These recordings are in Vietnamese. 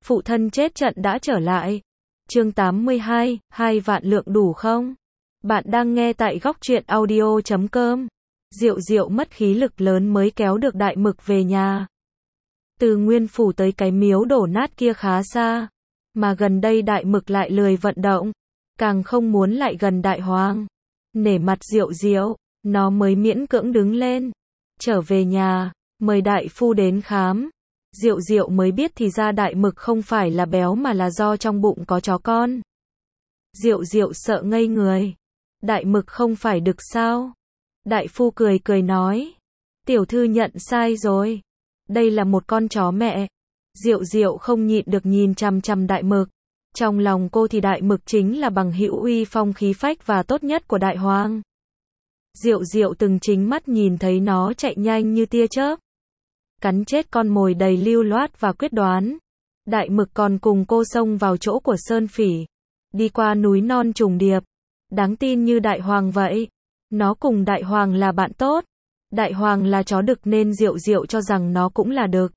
Phụ thân chết trận đã trở lại. Chương 82, 2 vạn lượng đủ không? Bạn đang nghe tại góc truyện audio.com. Diệu Diệu mất khí lực lớn mới kéo được Đại Mực về nhà. Từ Nguyên Phủ tới cái miếu đổ nát kia khá xa, mà gần đây Đại Mực lại lười vận động, càng không muốn lại gần Đại Hoàng. Nể mặt Diệu Diệu, nó mới miễn cưỡng đứng lên, trở về nhà, mời đại phu đến khám. Diệu Diệu mới biết thì ra Đại Mực không phải là béo mà là do trong bụng có chó con. Diệu Diệu sợ ngây người. Đại Mực không phải đực sao? Đại phu cười cười nói, tiểu thư nhận sai rồi. Đây là một con chó mẹ. Diệu Diệu không nhịn được nhìn chằm chằm Đại Mực. Trong lòng cô thì Đại Mực chính là bằng hữu uy phong khí phách và tốt nhất của Đại Hoàng. Diệu Diệu từng chính mắt nhìn thấy nó chạy nhanh như tia chớp, cắn chết con mồi đầy lưu loát và quyết đoán. Đại Mực còn cùng cô xông vào chỗ của Sơn Phỉ, đi qua núi non trùng điệp, đáng tin như Đại Hoàng vậy. Nó cùng Đại Hoàng là bạn tốt. Đại Hoàng là chó đực nên Diệu Diệu cho rằng nó cũng là đực.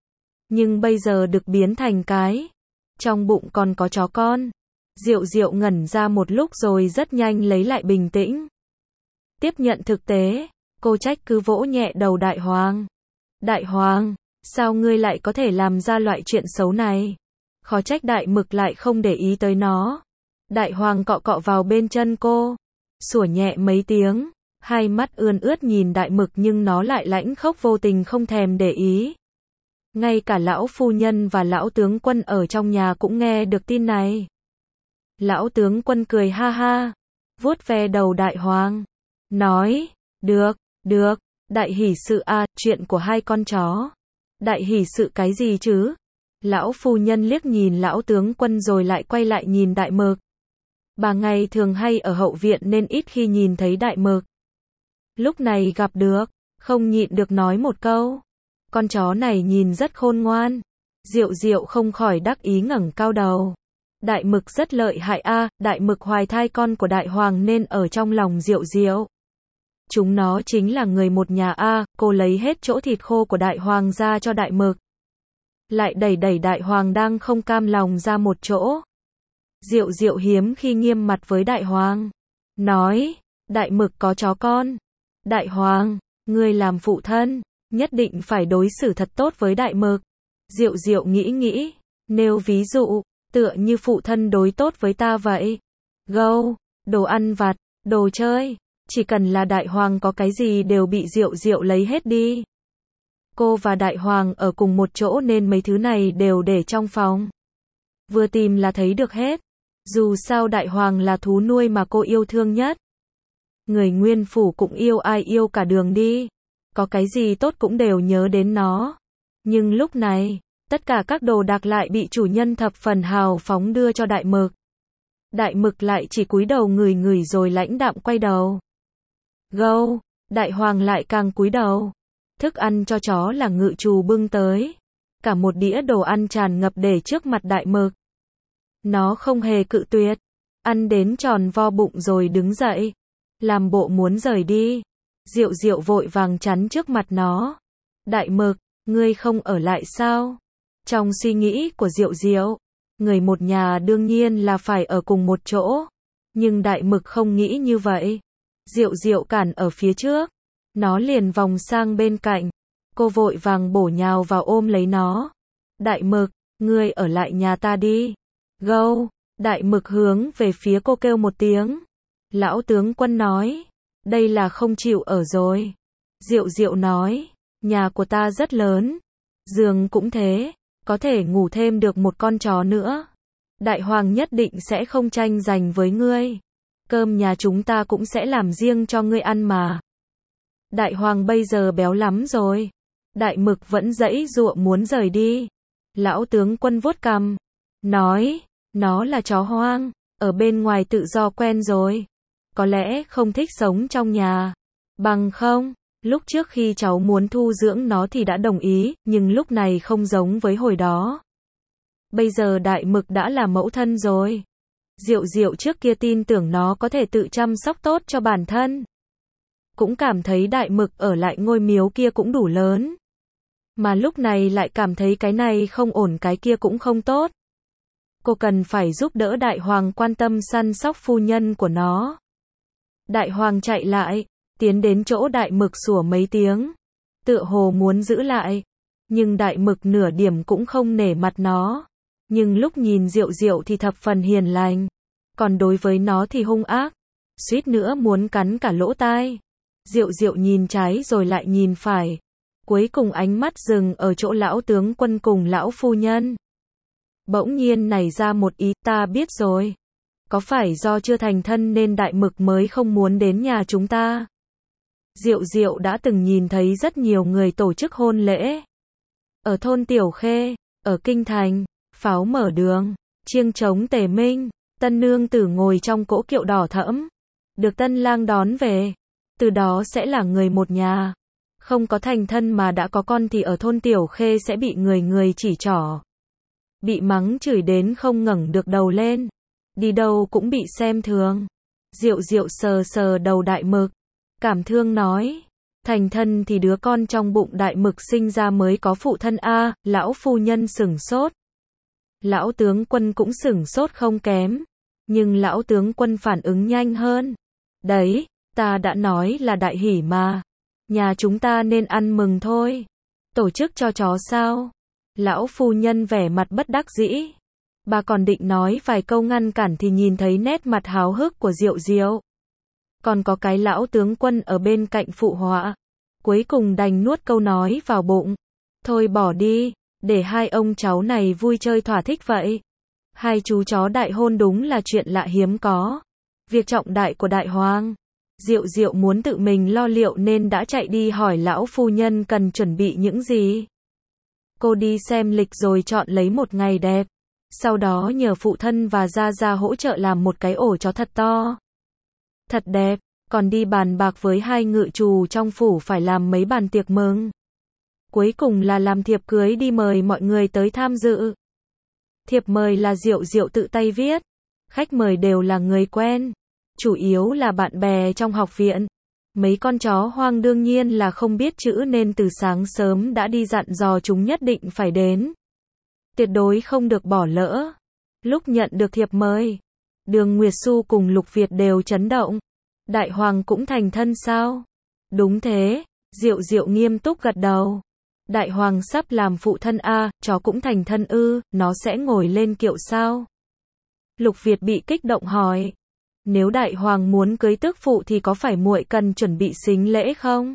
Nhưng bây giờ đực biến thành cái, trong bụng còn có chó con. Diệu Diệu ngẩn ra một lúc rồi rất nhanh lấy lại bình tĩnh. Tiếp nhận thực tế, cô trách cứ vỗ nhẹ đầu Đại Hoàng. Đại Hoàng, sao ngươi lại có thể làm ra loại chuyện xấu này? Khó trách Đại Mực lại không để ý tới nó. Đại Hoàng cọ cọ vào bên chân cô, sủa nhẹ mấy tiếng, hai mắt ươn ướt nhìn Đại Mực nhưng nó lại lãnh khốc vô tình không thèm để ý. Ngay cả lão phu nhân và lão tướng quân ở trong nhà cũng nghe được tin này. Lão tướng quân cười ha ha, vuốt ve đầu Đại Hoàng, nói, được, đại hỷ sự à, chuyện của hai con chó. Đại hỷ sự cái gì chứ? Lão phu nhân liếc nhìn lão tướng quân rồi lại quay lại nhìn Đại Mực. Bà ngày thường hay ở hậu viện nên ít khi nhìn thấy Đại Mực. Lúc này gặp được, không nhịn được nói một câu. Con chó này nhìn rất khôn ngoan. Diệu Diệu không khỏi đắc ý ngẩng cao đầu. Đại Mực rất lợi hại a, Đại Mực hoài thai con của Đại Hoàng nên ở trong lòng Diệu Diệu. Chúng nó chính là người một nhà a, cô lấy hết chỗ thịt khô của Đại Hoàng ra cho Đại Mực. Lại đẩy Đại Hoàng đang không cam lòng ra một chỗ. Diệu Diệu hiếm khi nghiêm mặt với Đại Hoàng, nói, Đại Mực có chó con. Đại Hoàng, ngươi làm phụ thân, nhất định phải đối xử thật tốt với Đại Mực. Diệu Diệu nghĩ, nêu ví dụ, tựa như phụ thân đối tốt với ta vậy. Gâu, đồ ăn vặt, đồ chơi, chỉ cần là Đại Hoàng có cái gì đều bị Diệu Diệu lấy hết đi. Cô và Đại Hoàng ở cùng một chỗ nên mấy thứ này đều để trong phòng. Vừa tìm là thấy được hết. Dù sao Đại Hoàng là thú nuôi mà cô yêu thương nhất. Người Nguyên Phủ cũng yêu, ai yêu cả đường đi. Có cái gì tốt cũng đều nhớ đến nó. Nhưng lúc này, tất cả các đồ đạc lại bị chủ nhân thập phần hào phóng đưa cho Đại Mực. Đại Mực lại chỉ cúi đầu ngửi rồi lãnh đạm quay đầu. Gâu, Đại Hoàng lại càng cúi đầu. Thức ăn cho chó là ngự trù bưng tới. Cả một đĩa đồ ăn tràn ngập để trước mặt Đại Mực. Nó không hề cự tuyệt. Ăn đến tròn vo bụng rồi đứng dậy. Làm bộ muốn rời đi. Diệu Diệu vội vàng chắn trước mặt nó. Đại Mực, ngươi không ở lại sao? Trong suy nghĩ của Diệu Diệu, người một nhà đương nhiên là phải ở cùng một chỗ. Nhưng Đại Mực không nghĩ như vậy. Diệu Diệu cản ở phía trước. Nó liền vòng sang bên cạnh. Cô vội vàng bổ nhào vào ôm lấy nó. Đại Mực, ngươi ở lại nhà ta đi. Gâu, Đại Mực hướng về phía cô kêu một tiếng. Lão tướng quân nói, đây là không chịu ở rồi. Diệu Diệu nói, nhà của ta rất lớn. Giường cũng thế, có thể ngủ thêm được một con chó nữa. Đại Hoàng nhất định sẽ không tranh giành với ngươi. Cơm nhà chúng ta cũng sẽ làm riêng cho ngươi ăn mà. Đại Hoàng bây giờ béo lắm rồi. Đại Mực vẫn giãy giụa muốn rời đi. Lão tướng quân vuốt cằm, nói, nó là chó hoang, ở bên ngoài tự do quen rồi. Có lẽ không thích sống trong nhà. Bằng không, lúc trước khi cháu muốn thu dưỡng nó thì đã đồng ý, nhưng lúc này không giống với hồi đó. Bây giờ Đại Mực đã là mẫu thân rồi. Diệu Diệu trước kia tin tưởng nó có thể tự chăm sóc tốt cho bản thân. Cũng cảm thấy Đại Mực ở lại ngôi miếu kia cũng đủ lớn. Mà lúc này lại cảm thấy cái này không ổn cái kia cũng không tốt. Cô cần phải giúp đỡ đại hoàng quan tâm săn sóc phu nhân của nó. Đại hoàng chạy lại, tiến đến chỗ đại mực sủa mấy tiếng. Tựa hồ muốn giữ lại. Nhưng đại mực nửa điểm cũng không nể mặt nó. Nhưng lúc nhìn Diệu Diệu thì thập phần hiền lành. Còn đối với nó thì hung ác. Suýt nữa muốn cắn cả lỗ tai. Diệu Diệu nhìn trái rồi lại nhìn phải. Cuối cùng ánh mắt dừng ở chỗ lão tướng quân cùng lão phu nhân. Bỗng nhiên nảy ra một ý, ta biết rồi. Có phải do chưa thành thân nên đại mực mới không muốn đến nhà chúng ta? Diệu Diệu đã từng nhìn thấy rất nhiều người tổ chức hôn lễ. Ở thôn Tiểu Khê, ở Kinh Thành, pháo mở đường, chiêng trống tề minh, tân nương tử ngồi trong cỗ kiệu đỏ thẫm. Được tân lang đón về. Từ đó sẽ là người một nhà. Không có thành thân mà đã có con thì ở thôn Tiểu Khê sẽ bị người người chỉ trỏ. Bị mắng chửi đến không ngẩng được đầu lên. Đi đâu cũng bị xem thường. Diệu Diệu sờ sờ đầu đại mực. Cảm thương nói. Thành thân thì đứa con trong bụng đại mực sinh ra mới có phụ thân a. Lão phu nhân sửng sốt. Lão tướng quân cũng sửng sốt không kém. Nhưng lão tướng quân phản ứng nhanh hơn. Đấy, ta đã nói là đại hỷ mà. Nhà chúng ta nên ăn mừng thôi. Tổ chức cho chó sao? Lão phu nhân vẻ mặt bất đắc dĩ. Bà còn định nói vài câu ngăn cản thì nhìn thấy nét mặt háo hức của Diệu Diệu. Còn có cái lão tướng quân ở bên cạnh phụ họa. Cuối cùng đành nuốt câu nói vào bụng. Thôi bỏ đi, để hai ông cháu này vui chơi thỏa thích vậy. Hai chú chó đại hôn đúng là chuyện lạ hiếm có. Việc trọng đại của đại hoàng. Diệu Diệu muốn tự mình lo liệu nên đã chạy đi hỏi lão phu nhân cần chuẩn bị những gì. Cô đi xem lịch rồi chọn lấy một ngày đẹp. Sau đó nhờ phụ thân và gia gia hỗ trợ làm một cái ổ chó thật to. Thật đẹp, còn đi bàn bạc với hai ngự trù trong phủ phải làm mấy bàn tiệc mừng. Cuối cùng là làm thiệp cưới đi mời mọi người tới tham dự. Thiệp mời là Diệu Diệu tự tay viết. Khách mời đều là người quen. Chủ yếu là bạn bè trong học viện. Mấy con chó hoang đương nhiên là không biết chữ nên từ sáng sớm đã đi dặn dò chúng nhất định phải đến. Tuyệt đối không được bỏ lỡ. Lúc nhận được thiệp mời, Đường Nguyệt Xu cùng Lục Việt đều chấn động. Đại hoàng cũng thành thân sao? Đúng thế, Diệu Diệu nghiêm túc gật đầu. Đại hoàng sắp làm phụ thân a, chó cũng thành thân ư, nó sẽ ngồi lên kiệu sao? Lục Việt bị kích động hỏi. Nếu đại hoàng muốn cưới tước phụ thì có phải muội cần chuẩn bị sính lễ không?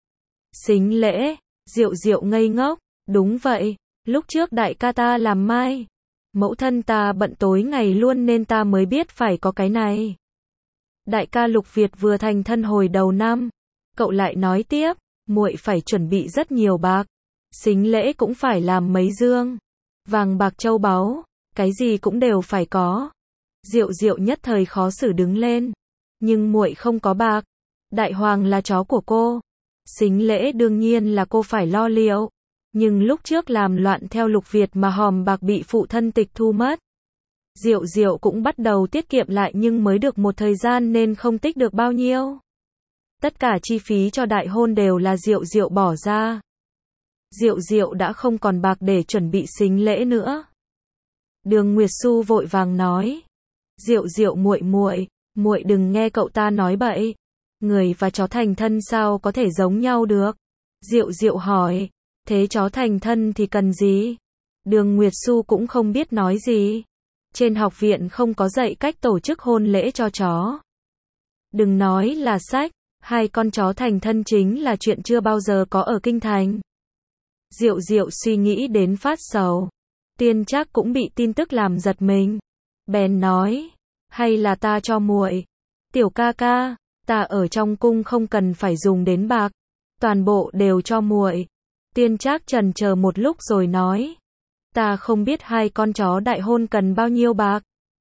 Sính lễ? Diệu Diệu ngây ngốc. Đúng vậy, lúc trước đại ca ta làm mai. Mẫu thân ta bận tối ngày luôn nên ta mới biết phải có cái này. Đại ca Lục Việt vừa thành thân hồi đầu năm. Cậu lại nói tiếp, muội phải chuẩn bị rất nhiều bạc. Sính lễ cũng phải làm mấy dương. Vàng bạc châu báu, cái gì cũng đều phải có. Diệu Diệu nhất thời khó xử đứng lên. Nhưng muội không có bạc. Đại hoàng là chó của cô. Sính lễ đương nhiên là cô phải lo liệu. Nhưng lúc trước làm loạn theo Lục Việt mà hòm bạc bị phụ thân tịch thu mất. Diệu Diệu cũng bắt đầu tiết kiệm lại nhưng mới được một thời gian nên không tích được bao nhiêu. Tất cả chi phí cho đại hôn đều là Diệu Diệu bỏ ra. Diệu Diệu đã không còn bạc để chuẩn bị sính lễ nữa. Đường Nguyệt Xu vội vàng nói. Diệu Diệu muội đừng nghe cậu ta nói bậy. Người và chó thành thân sao có thể giống nhau được? Diệu Diệu hỏi. Thế chó thành thân thì cần gì? Đường Nguyệt Xu cũng không biết nói gì. Trên học viện không có dạy cách tổ chức hôn lễ cho chó. Đừng nói là sách, hai con chó thành thân chính là chuyện chưa bao giờ có ở kinh thành. Diệu Diệu suy nghĩ đến phát sầu. Tiên Trác cũng bị tin tức làm giật mình. Bèn nói, hay là ta cho muội. Tiểu ca ca, ta ở trong cung không cần phải dùng đến bạc, toàn bộ đều cho muội. Tiên Trác chần chờ một lúc rồi nói, ta không biết hai con chó đại hôn cần bao nhiêu bạc.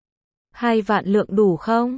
2 vạn lượng đủ không?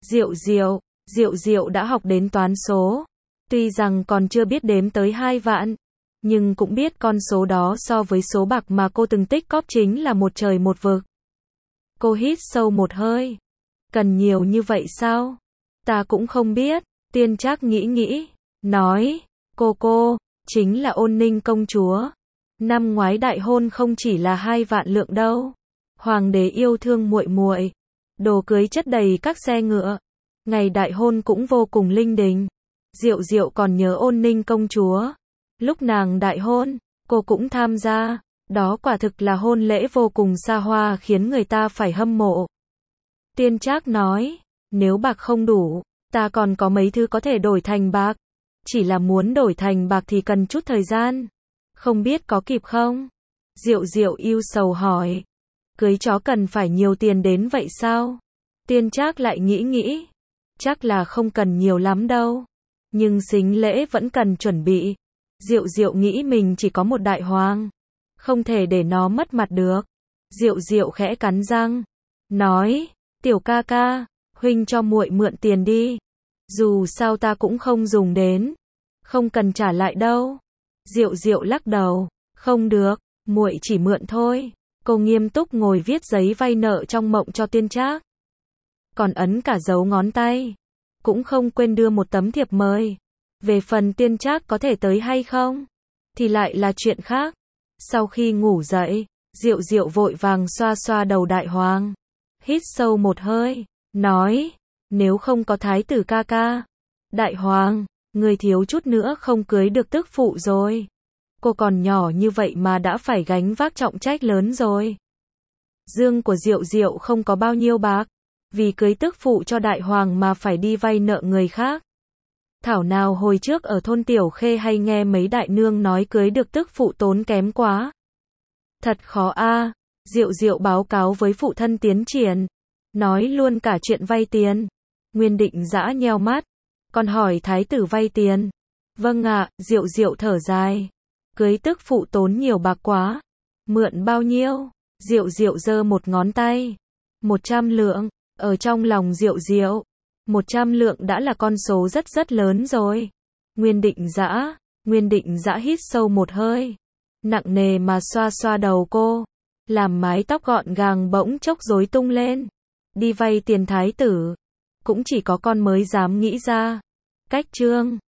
Diệu Diệu đã học đến toán số. Tuy rằng còn chưa biết đếm tới 2 vạn, nhưng cũng biết con số đó so với số bạc mà cô từng tích cóp chính là một trời một vực. Cô hít sâu một hơi. Cần nhiều như vậy sao? Ta cũng không biết. Tiên Trác nghĩ, nói, cô, chính là Ôn Ninh công chúa. Năm ngoái đại hôn không chỉ là 2 vạn lượng đâu. Hoàng đế yêu thương muội muội, đồ cưới chất đầy các xe ngựa. Ngày đại hôn cũng vô cùng linh đình. Diệu Diệu còn nhớ Ôn Ninh công chúa. Lúc nàng đại hôn, cô cũng tham gia. Đó quả thực là hôn lễ vô cùng xa hoa khiến người ta phải hâm mộ. Tiên Trác nói, nếu bạc không đủ, ta còn có mấy thứ có thể đổi thành bạc. Chỉ là muốn đổi thành bạc thì cần chút thời gian. Không biết có kịp không? Diệu Diệu ưu sầu hỏi. Cưới chó cần phải nhiều tiền đến vậy sao? Tiên Trác lại nghĩ. Chắc là không cần nhiều lắm đâu. Nhưng sính lễ vẫn cần chuẩn bị. Diệu Diệu nghĩ mình chỉ có một đại hoàng. Không thể để nó mất mặt được. Diệu Diệu khẽ cắn răng. Nói, tiểu ca ca, huynh cho muội mượn tiền đi. Dù sao ta cũng không dùng đến. Không cần trả lại đâu. Diệu Diệu lắc đầu. Không được, muội chỉ mượn thôi. Cô nghiêm túc ngồi viết giấy vay nợ trong mộng cho Tiên Trác. Còn ấn cả dấu ngón tay. Cũng không quên đưa một tấm thiệp mời. Về phần Tiên Trác có thể tới hay không, thì lại là chuyện khác. Sau khi ngủ dậy, Diệu Diệu vội vàng xoa xoa đầu đại hoàng. Hít sâu một hơi, nói, nếu không có thái tử ca ca. Đại hoàng, người thiếu chút nữa không cưới được tức phụ rồi. Cô còn nhỏ như vậy mà đã phải gánh vác trọng trách lớn rồi. Dương của Diệu Diệu không có bao nhiêu bạc. Vì cưới tức phụ cho đại hoàng mà phải đi vay nợ người khác. Thảo nào hồi trước ở thôn Tiểu Khê hay nghe mấy đại nương nói cưới được tức phụ tốn kém quá. Thật khó a. Diệu Diệu báo cáo với phụ thân tiến triển. Nói luôn cả chuyện vay tiền. Nguyên Định Dã nheo mắt. Còn hỏi thái tử vay tiền. Vâng ạ, Diệu Diệu thở dài. Cưới tức phụ tốn nhiều bạc quá. Mượn bao nhiêu? Diệu Diệu giơ một ngón tay. 100 lượng. Ở trong lòng Diệu Diệu, 100 lượng đã là con số rất lớn rồi. Nguyên Định Dã hít sâu một hơi. Nặng nề mà xoa xoa đầu cô. Làm mái tóc gọn gàng bỗng chốc rối tung lên. Đi vay tiền thái tử. Cũng chỉ có con mới dám nghĩ ra. Cách chương